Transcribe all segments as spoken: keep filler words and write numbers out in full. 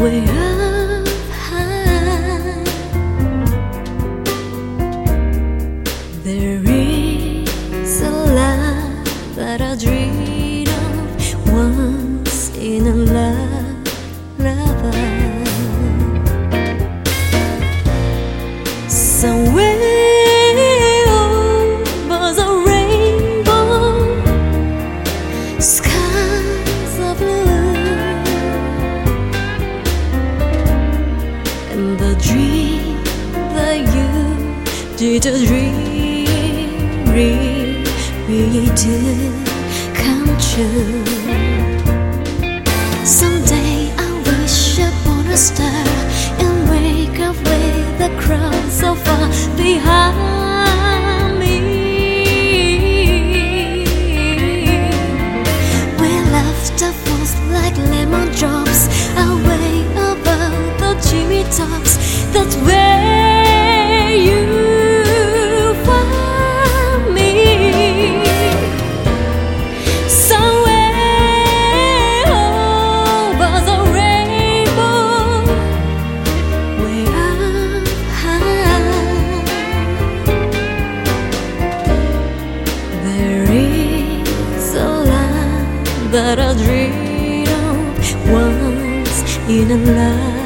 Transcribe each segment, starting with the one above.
way up high. There is a life that I dreamed of once in a lullaby. Somewhere over the rainbow, skies are blue, and the dream that you did a dream really, really did come true. Someday I'll wish upon a star and wake up with the crowd so far behind me, where laughter falls like lemon drops away above the chimney tops. That's where you find me. Somewhere over the rainbow, way up high. There is a land that I dreamed of once in a lullaby.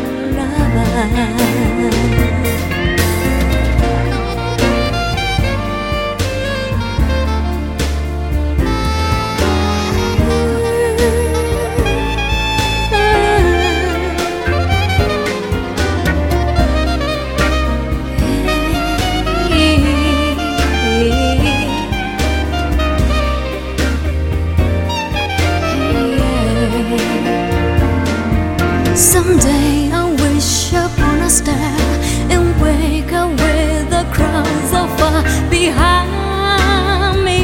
Someday I'll wish upon a star and wake up with the crowd so far behind me,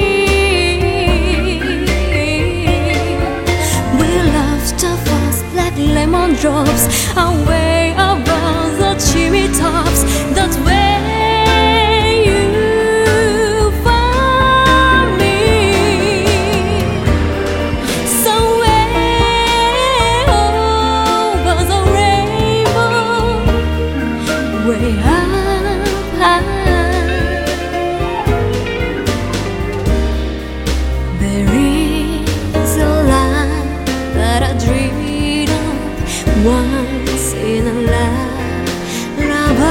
where laughter falls like lemon drops away above the chimney tops. That's where you find me. Somewhere way up high. There is a life that I dreamed of once in a lullaby,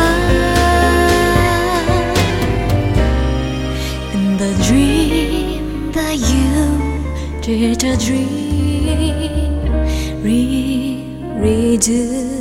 and the dream that you did a dream really, really do